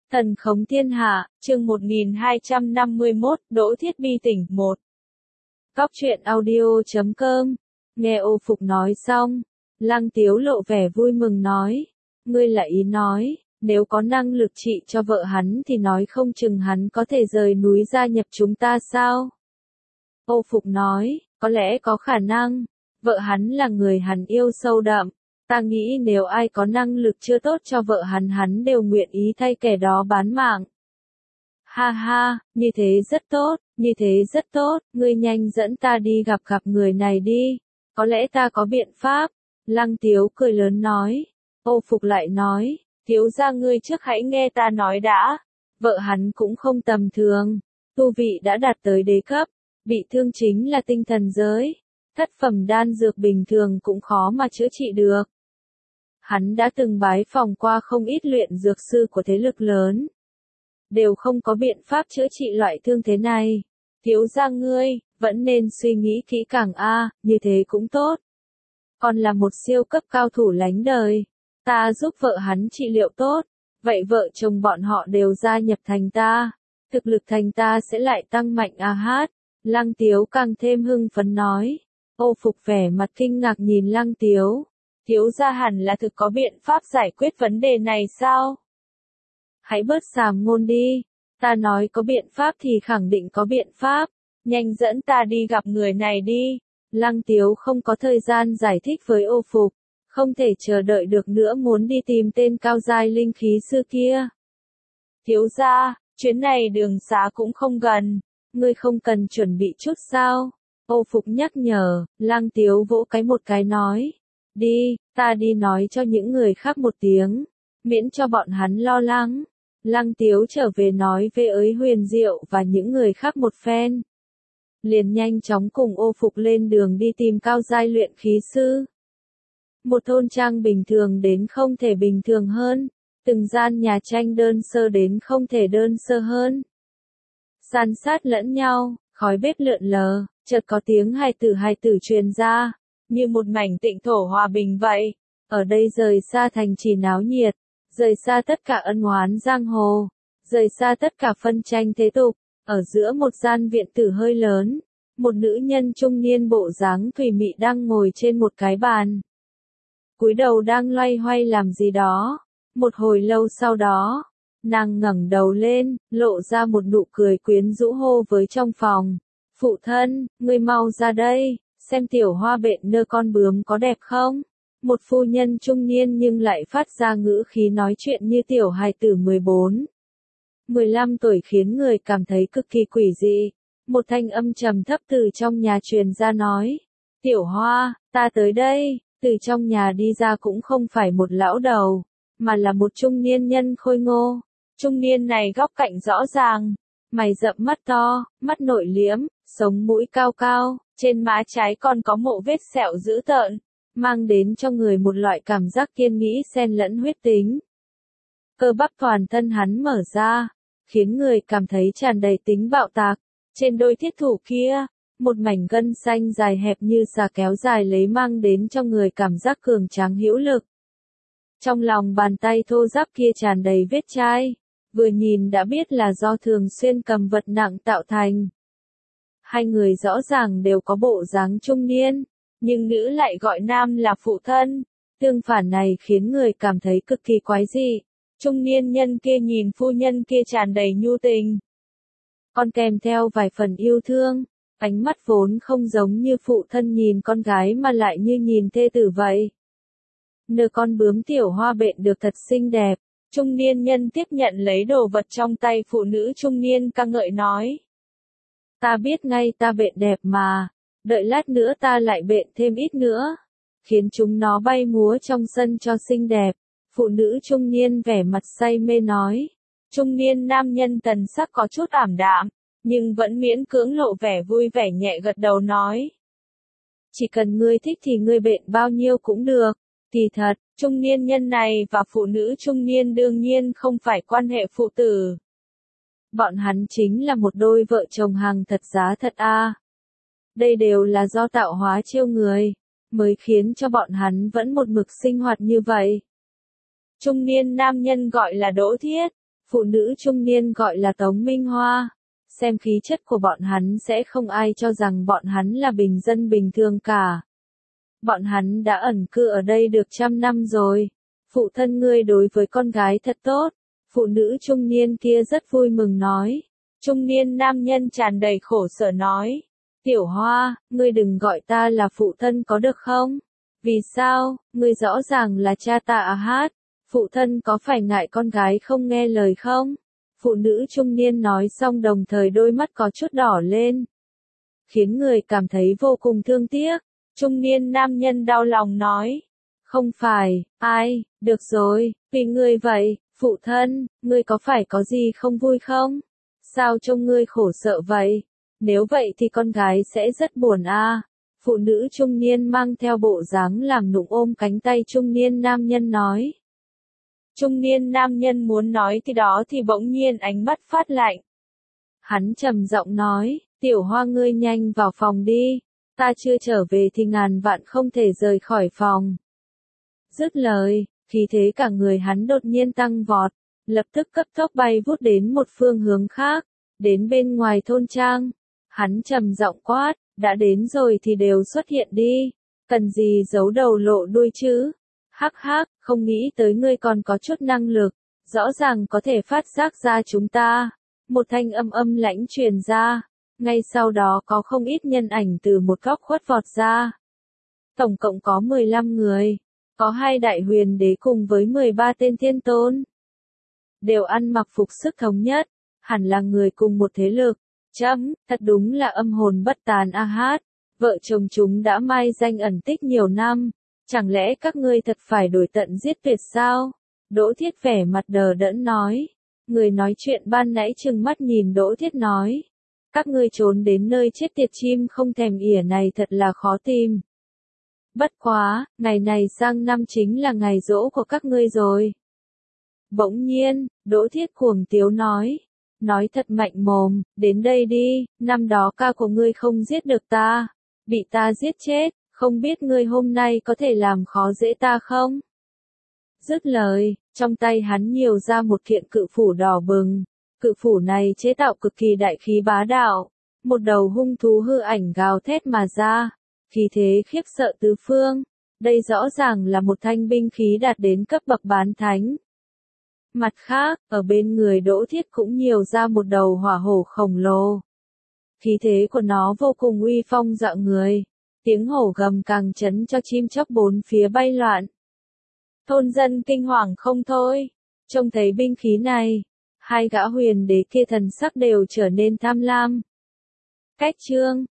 Thần khống thiên hạ, chương 1251, Đỗ Thiết Bi tỉnh 1. Cóc truyện audio.com. Nghe Ô Phục nói xong, Lăng Tiếu lộ vẻ vui mừng nói, ngươi là ý nói, nếu có năng lực trị cho vợ hắn thì nói không chừng hắn có thể rời núi gia nhập chúng ta sao? Ô Phục nói, có lẽ có khả năng, vợ hắn là người hắn yêu sâu đậm. Ta nghĩ nếu ai có năng lực chưa tốt cho vợ hắn đều nguyện ý thay kẻ đó bán mạng. Ha ha, như thế rất tốt, như thế rất tốt, ngươi nhanh dẫn ta đi gặp người này đi, có lẽ ta có biện pháp. Lăng Tiếu cười lớn nói. Ô Phục lại nói, thiếu gia ngươi trước hãy nghe ta nói đã, vợ hắn cũng không tầm thường, tu vị đã đạt tới đế cấp, bị thương chính là tinh thần giới, thất phẩm đan dược bình thường cũng khó mà chữa trị được. Hắn đã từng bái phòng qua không ít luyện dược sư của thế lực lớn, đều không có biện pháp chữa trị loại thương thế này. Thiếu gia ngươi, vẫn nên suy nghĩ kỹ càng như thế cũng tốt. Còn là một siêu cấp cao thủ lánh đời, ta giúp vợ hắn trị liệu tốt, vậy vợ chồng bọn họ đều gia nhập thành ta, thực lực thành ta sẽ lại tăng mạnh hát. Lăng Tiếu càng thêm hưng phấn nói. Ô Phục vẻ mặt kinh ngạc nhìn Lăng Tiếu. Thiếu gia hẳn là thực có biện pháp giải quyết vấn đề này sao? Hãy bớt sàm ngôn đi, ta nói có biện pháp thì khẳng định có biện pháp, nhanh dẫn ta đi gặp người này đi. Lăng Tiếu không có thời gian giải thích với Ô Phục, không thể chờ đợi được nữa muốn đi tìm tên cao giai linh khí sư kia. Thiếu gia, chuyến này đường xá cũng không gần, ngươi không cần chuẩn bị chút sao? Ô Phục nhắc nhở. Lăng Tiếu vỗ một cái nói. Đi, ta đi nói cho những người khác một tiếng, miễn cho bọn hắn lo lắng. Lăng Tiếu trở về nói với Huyền Diệu và những người khác một phen, liền nhanh chóng cùng Ô Phục lên đường đi tìm cao giai luyện khí sư. Một thôn trang bình thường đến không thể bình thường hơn, từng gian nhà tranh đơn sơ đến không thể đơn sơ hơn. San sát lẫn nhau, khói bếp lượn lờ, chợt có tiếng hài tử truyền ra, như một mảnh tịnh thổ hòa bình vậy. Ở đây rời xa thành trì náo nhiệt, rời xa tất cả ân oán giang hồ, rời xa tất cả phân tranh thế tục, ở giữa một gian viện tử hơi lớn, một nữ nhân trung niên bộ dáng thùy mị đang ngồi trên một cái bàn, cúi đầu đang loay hoay làm gì đó. Một hồi lâu sau đó, nàng ngẩng đầu lên, lộ ra một nụ cười quyến rũ hô với trong phòng, phụ thân, ngươi mau ra đây, xem tiểu hoa bện nơ con bướm có đẹp không? Một phu nhân trung niên nhưng lại phát ra ngữ khí nói chuyện như tiểu hài tử 14, 15 tuổi khiến người cảm thấy cực kỳ quỷ dị. Một thanh âm trầm thấp từ trong nhà truyền ra nói, tiểu hoa, ta tới đây. Từ trong nhà đi ra cũng không phải một lão đầu, mà là một trung niên nhân khôi ngô. Trung niên này góc cạnh rõ ràng, mày rậm mắt to, mắt nội liễm, sống mũi cao cao, trên má trái còn có một vết sẹo dữ tợn, mang đến cho người một loại cảm giác kiên nghĩ xen lẫn huyết tính. Cơ bắp toàn thân hắn mở ra, khiến người cảm thấy tràn đầy tính bạo tạc. Trên đôi thiết thủ kia, một mảnh gân xanh dài hẹp như xà kéo dài lấy mang đến cho người cảm giác cường tráng hữu lực. Trong lòng bàn tay thô ráp kia tràn đầy vết chai, vừa nhìn đã biết là do thường xuyên cầm vật nặng tạo thành. Hai người rõ ràng đều có bộ dáng trung niên, nhưng nữ lại gọi nam là phụ thân. Tương phản này khiến người cảm thấy cực kỳ quái dị. Trung niên nhân kia nhìn phu nhân kia tràn đầy nhu tình, còn kèm theo vài phần yêu thương. Ánh mắt vốn không giống như phụ thân nhìn con gái mà lại như nhìn thê tử vậy. Nơ con bướm tiểu hoa bện được thật xinh đẹp. Trung niên nhân tiếp nhận lấy đồ vật trong tay phụ nữ trung niên ca ngợi nói. Ta biết ngay ta bện đẹp mà, đợi lát nữa ta lại bện thêm ít nữa, khiến chúng nó bay múa trong sân cho xinh đẹp. Phụ nữ trung niên vẻ mặt say mê nói. Trung niên nam nhân tần sắc có chút ảm đạm, nhưng vẫn miễn cưỡng lộ vẻ vui vẻ nhẹ gật đầu nói. Chỉ cần ngươi thích thì ngươi bện bao nhiêu cũng được. Kỳ thật, trung niên nhân này và phụ nữ trung niên đương nhiên không phải quan hệ phụ tử. Bọn hắn chính là một đôi vợ chồng hàng thật giá thật Đây đều là do tạo hóa chiêu người, mới khiến cho bọn hắn vẫn một mực sinh hoạt như vậy. Trung niên nam nhân gọi là Đỗ Thiết, Phụ nữ trung niên gọi là Tống Minh Hoa. Xem khí chất của bọn hắn sẽ không ai cho rằng bọn hắn là bình dân bình thường cả. Bọn hắn đã ẩn cư ở đây được 100 năm rồi. Phụ thân ngươi đối với con gái thật tốt. Phụ nữ trung niên kia rất vui mừng nói. Trung niên nam nhân tràn đầy khổ sở nói. Tiểu Hoa, ngươi đừng gọi ta là phụ thân có được không? Vì sao, ngươi rõ ràng là cha ta à hát? Phụ thân có phải ngại con gái không nghe lời không? Phụ nữ trung niên nói xong đồng thời đôi mắt có chút đỏ lên. Khiến người cảm thấy vô cùng thương tiếc. Trung niên nam nhân đau lòng nói. Không phải, ai, được rồi, vì ngươi vậy, phụ thân, ngươi có phải có gì không vui không? Sao trông ngươi khổ sợ vậy? Nếu vậy thì con gái sẽ rất buồn à. Phụ nữ trung niên mang theo bộ dáng làm nũng ôm cánh tay trung niên nam nhân nói. Trung niên nam nhân muốn nói thì đó thì bỗng nhiên ánh mắt phát lạnh. Hắn trầm giọng nói, Tiểu Hoa ngươi nhanh vào phòng đi, ta chưa trở về thì ngàn vạn không thể rời khỏi phòng. Dứt lời, khí thế cả người hắn đột nhiên tăng vọt, lập tức cấp tốc bay vút đến một phương hướng khác, đến bên ngoài thôn trang. Hắn trầm giọng quát, đã đến rồi thì đều xuất hiện đi, cần gì giấu đầu lộ đuôi chứ? Hắc hắc, không nghĩ tới ngươi còn có chút năng lực, rõ ràng có thể phát giác ra chúng ta. Một thanh âm âm lãnh truyền ra, ngay sau đó có không ít nhân ảnh từ một góc khuất vọt ra. Tổng cộng có 15 người, có 2 đại huyền đế cùng với 13 tên thiên tôn. Đều ăn mặc phục sức thống nhất, hẳn là người cùng một thế lực. Chấm, thật đúng là âm hồn bất tàn a hát, vợ chồng chúng đã mai danh ẩn tích nhiều năm, chẳng lẽ các ngươi thật phải đổi tận giết tuyệt sao? Đỗ Thiết vẻ mặt đờ đẫn nói, người nói chuyện ban nãy trừng mắt nhìn Đỗ Thiết nói, các ngươi trốn đến nơi chết tiệt chim không thèm ỉa này thật là khó tìm. Bất quá, ngày này sang năm chính là ngày giỗ của các ngươi rồi. Bỗng nhiên, Đỗ Thiết cuồng tiếu nói thật mạnh mồm, đến đây đi, năm đó ca của ngươi không giết được ta, bị ta giết chết, không biết ngươi hôm nay có thể làm khó dễ ta không? Dứt lời, trong tay hắn nhiều ra một kiện cự phủ đỏ bừng, cự phủ này chế tạo cực kỳ đại khí bá đạo, một đầu hung thú hư ảnh gào thét mà ra, khí thế khiếp sợ tứ phương, đây rõ ràng là một thanh binh khí đạt đến cấp bậc bán thánh. Mặt khác, ở bên người Đỗ Thiết cũng nhiều ra một đầu hỏa hổ khổng lồ. Khí thế của nó vô cùng uy phong dọa người, tiếng hổ gầm càng chấn cho chim chóc bốn phía bay loạn. Thôn dân kinh hoàng không thôi, trông thấy binh khí này, 2 gã huyền đế kia thần sắc đều trở nên tham lam. Cách chương